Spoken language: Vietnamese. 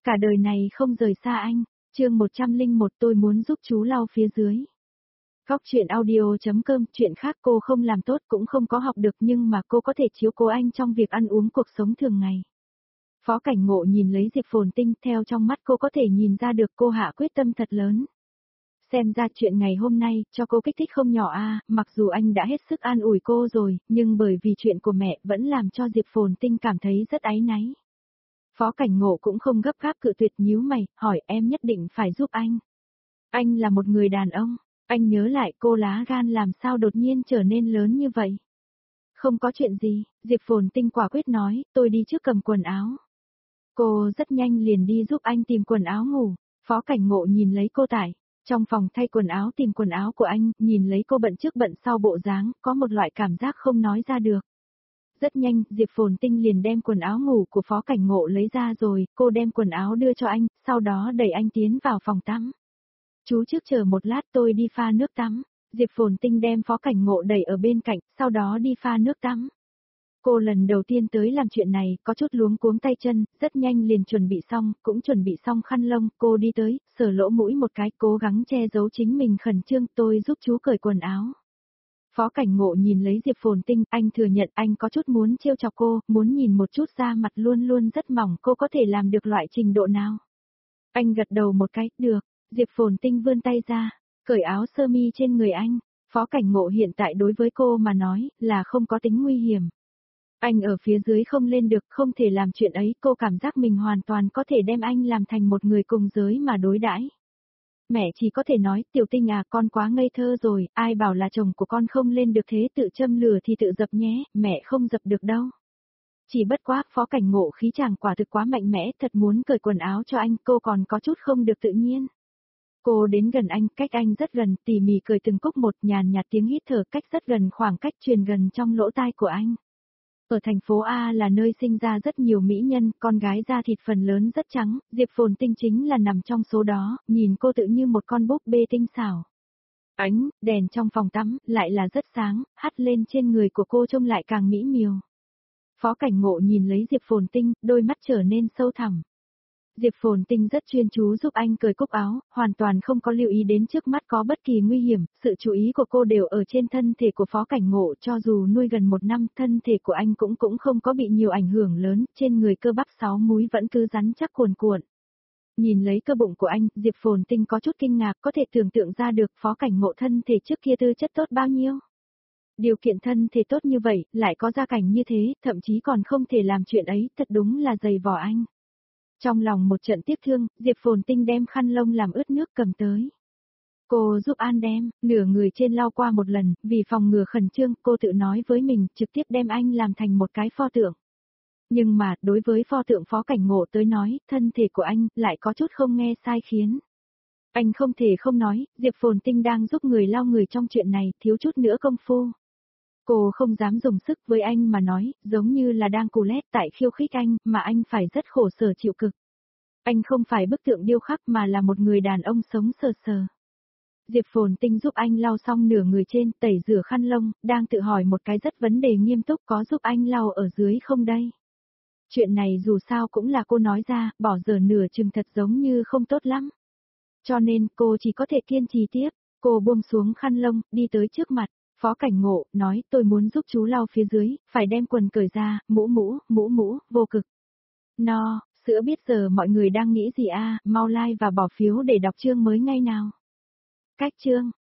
Cả đời này không rời xa anh. Chương 101 tôi muốn giúp chú lau phía dưới. Góc truyện audio.com. Chuyện khác cô không làm tốt cũng không có học được nhưng mà cô có thể chiếu cố anh trong việc ăn uống cuộc sống thường ngày. Phó Cảnh Ngộ nhìn lấy Diệp Phồn Tinh, theo trong mắt cô có thể nhìn ra được cô hạ quyết tâm thật lớn. Xem ra chuyện ngày hôm nay cho cô kích thích không nhỏ a, mặc dù anh đã hết sức an ủi cô rồi, nhưng bởi vì chuyện của mẹ vẫn làm cho Diệp Phồn Tinh cảm thấy rất áy náy. Phó Cảnh Ngộ cũng không gấp gáp cự tuyệt, nhíu mày, hỏi em nhất định phải giúp anh. Anh là một người đàn ông, anh nhớ lại cô lá gan làm sao đột nhiên trở nên lớn như vậy. Không có chuyện gì, Diệp Phồn Tinh quả quyết nói, tôi đi trước cầm quần áo. Cô rất nhanh liền đi giúp anh tìm quần áo ngủ. Phó Cảnh Ngộ nhìn lấy cô tại trong phòng thay quần áo tìm quần áo của anh, nhìn lấy cô bận trước bận sau bộ dáng, có một loại cảm giác không nói ra được. Rất nhanh, Diệp Phồn Tinh liền đem quần áo ngủ của Phó Cảnh Ngộ lấy ra rồi, cô đem quần áo đưa cho anh, sau đó đẩy anh tiến vào phòng tắm. Chú trước chờ một lát tôi đi pha nước tắm. Diệp Phồn Tinh đem Phó Cảnh Ngộ đẩy ở bên cạnh, sau đó đi pha nước tắm. Cô lần đầu tiên tới làm chuyện này, có chút luống cuống tay chân, rất nhanh liền chuẩn bị xong, cũng chuẩn bị xong khăn lông, cô đi tới, sờ lỗ mũi một cái, cố gắng che giấu chính mình khẩn trương, tôi giúp chú cởi quần áo. Phó Cảnh Ngộ nhìn lấy Diệp Phồn Tinh, anh thừa nhận anh có chút muốn trêu chọc cô, muốn nhìn một chút da mặt luôn luôn rất mỏng, cô có thể làm được loại trình độ nào. Anh gật đầu một cái, được. Diệp Phồn Tinh vươn tay ra, cởi áo sơ mi trên người anh. Phó Cảnh Ngộ hiện tại đối với cô mà nói là không có tính nguy hiểm. Anh ở phía dưới không lên được, không thể làm chuyện ấy, cô cảm giác mình hoàn toàn có thể đem anh làm thành một người cùng giới mà đối đãi. Mẹ chỉ có thể nói, Tiểu Tinh à, con quá ngây thơ rồi, ai bảo là chồng của con không lên được thế, tự châm lửa thì tự dập nhé, mẹ không dập được đâu. Chỉ bất quá, Phó Cảnh Ngộ khí chàng quả thực quá mạnh mẽ, thật muốn cởi quần áo cho anh, cô còn có chút không được tự nhiên. Cô đến gần anh, cách anh rất gần, tỉ mỉ cởi từng cúc một, nhàn nhạt tiếng hít thở cách rất gần, khoảng cách truyền gần trong lỗ tai của anh. Ở thành phố A là nơi sinh ra rất nhiều mỹ nhân, con gái da thịt phần lớn rất trắng, Diệp Phồn Tinh chính là nằm trong số đó, nhìn cô tự như một con búp bê tinh xảo. Ánh đèn trong phòng tắm lại là rất sáng, hắt lên trên người của cô trông lại càng mỹ miều. Phó Cảnh Ngộ nhìn lấy Diệp Phồn Tinh, đôi mắt trở nên sâu thẳm. Diệp Phồn Tinh rất chuyên chú giúp anh cởi cúc áo, hoàn toàn không có lưu ý đến trước mắt có bất kỳ nguy hiểm, sự chú ý của cô đều ở trên thân thể của Phó Cảnh Ngộ, cho dù nuôi gần 1 năm, thân thể của anh cũng không có bị nhiều ảnh hưởng lớn, trên người cơ bắp 6 múi vẫn cứ rắn chắc cuồn cuộn. Nhìn lấy cơ bụng của anh, Diệp Phồn Tinh có chút kinh ngạc, có thể tưởng tượng ra được Phó Cảnh Ngộ thân thể trước kia tư chất tốt bao nhiêu. Điều kiện thân thể tốt như vậy, lại có gia cảnh như thế, thậm chí còn không thể làm chuyện ấy, thật đúng là dày vò anh. Trong lòng một trận tiếc thương, Diệp Phồn Tinh đem khăn lông làm ướt nước cầm tới. Cô giúp An đem, nửa người trên lau qua một lần, vì phòng ngừa khẩn trương, cô tự nói với mình, trực tiếp đem anh làm thành một cái pho tượng. Nhưng mà, đối với pho tượng Phó Cảnh Ngộ tới nói, thân thể của anh, lại có chút không nghe sai khiến. Anh không thể không nói, Diệp Phồn Tinh đang giúp người lau người trong chuyện này, thiếu chút nữa công phu. Cô không dám dùng sức với anh mà nói, giống như là đang cù lét tại khiêu khích anh, mà anh phải rất khổ sở chịu cực. Anh không phải bức tượng điêu khắc mà là một người đàn ông sống sờ sờ. Diệp Phồn Tinh giúp anh lau xong nửa người trên, tẩy rửa khăn lông, đang tự hỏi một cái rất vấn đề nghiêm túc, có giúp anh lau ở dưới không đây? Chuyện này dù sao cũng là cô nói ra, bỏ giờ nửa chừng thật giống như không tốt lắm. Cho nên cô chỉ có thể kiên trì tiếp, cô buông xuống khăn lông, đi tới trước mặt. Phó Cảnh Ngộ nói, tôi muốn giúp chú lau phía dưới, phải đem quần cởi ra, mũ, vô cực. No, sữa biết giờ mọi người đang nghĩ gì a, mau like và bỏ phiếu để đọc chương mới ngay nào. Cách chương